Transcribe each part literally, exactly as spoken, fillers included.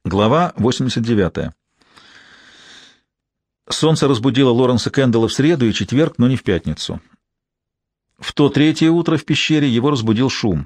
Глава восемьдесят девятая. Солнце разбудило Лоренса Кэндалла в среду и четверг, но не в пятницу. В то третье утро в пещере его разбудил шум.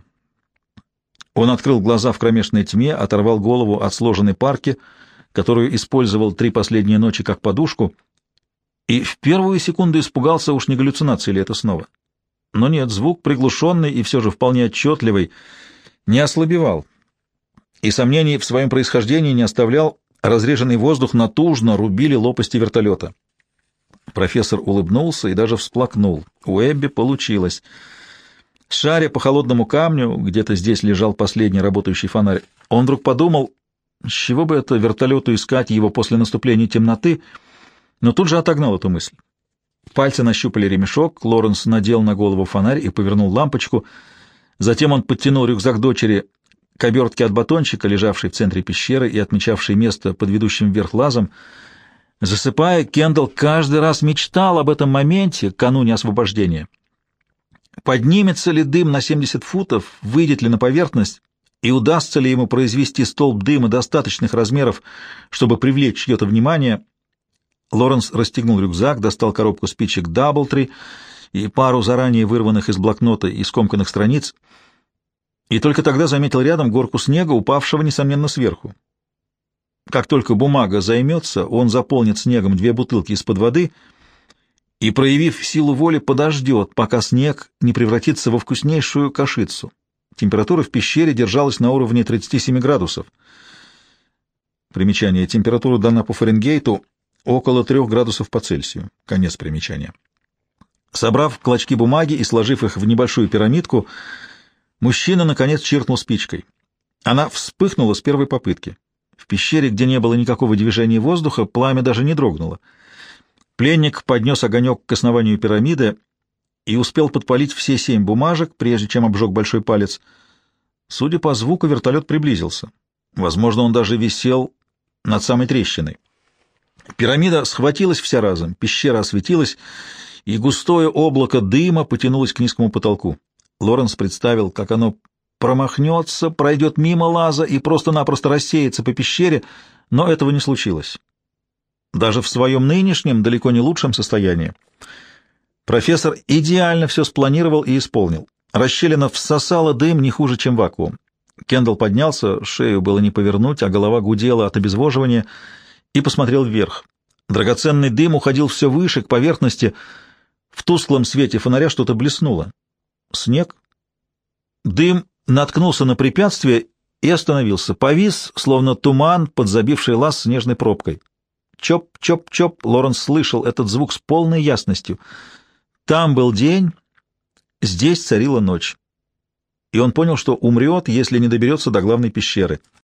Он открыл глаза в кромешной тьме, оторвал голову от сложенной парки, которую использовал три последние ночи как подушку, и в первую секунду испугался, уж не галлюцинация ли это снова. Но нет, звук приглушенный и все же вполне отчетливый не ослабевал, и сомнений в своем происхождении не оставлял. Разреженный воздух натужно рубили лопасти вертолета. Профессор улыбнулся и даже всплакнул. У Эбби получилось. Шаря по холодному камню, где-то здесь лежал последний работающий фонарь, он вдруг подумал, с чего бы это вертолету искать его после наступления темноты, но тут же отогнал эту мысль. Пальцы нащупали ремешок, Лоренс надел на голову фонарь и повернул лампочку. Затем он подтянул рюкзак дочери к обертке от батончика, лежавшей в центре пещеры и отмечавшей место под ведущим вверх лазом. Засыпая, Кэндалл каждый раз мечтал об этом моменте, кануне освобождения. Поднимется ли дым на семьдесят футов, выйдет ли на поверхность, и удастся ли ему произвести столб дыма достаточных размеров, чтобы привлечь чье-то внимание. Лоренс расстегнул рюкзак, достал коробку спичек «Даблтри» и пару заранее вырванных из блокнота и скомканных страниц, и только тогда заметил рядом горку снега, упавшего, несомненно, сверху. Как только бумага займется, он заполнит снегом две бутылки из-под воды и, проявив силу воли, подождет, пока снег не превратится во вкуснейшую кашицу. Температура в пещере держалась на уровне тридцати семи градусов. Примечание. Температура дана по Фаренгейту около трёх градусов по Цельсию. Конец примечания. Собрав клочки бумаги и сложив их в небольшую пирамидку, мужчина, наконец, чиркнул спичкой. Она вспыхнула с первой попытки. В пещере, где не было никакого движения воздуха, пламя даже не дрогнуло. Пленник поднес огонек к основанию пирамиды и успел подпалить все семь бумажек, прежде чем обжег большой палец. Судя по звуку, вертолет приблизился. Возможно, он даже висел над самой трещиной. Пирамида схватилась вся разом, пещера осветилась, и густое облако дыма потянулось к низкому потолку. Лоренс представил, как оно промахнется, пройдет мимо лаза и просто-напросто рассеется по пещере, но этого не случилось. Даже в своем нынешнем, далеко не лучшем состоянии. Профессор идеально все спланировал и исполнил. Расщелина всосала дым не хуже, чем вакуум. Кэндалл поднялся, шею было не повернуть, а голова гудела от обезвоживания, и посмотрел вверх. Драгоценный дым уходил все выше, к поверхности. В тусклом свете фонаря что-то блеснуло. Снег. Дым наткнулся на препятствие и остановился. Повис, словно туман, подзабивший лаз снежной пробкой. Чоп-чоп-чоп. Лоренс слышал этот звук с полной ясностью. Там был день, здесь царила ночь. И он понял, что умрет, если не доберется до главной пещеры.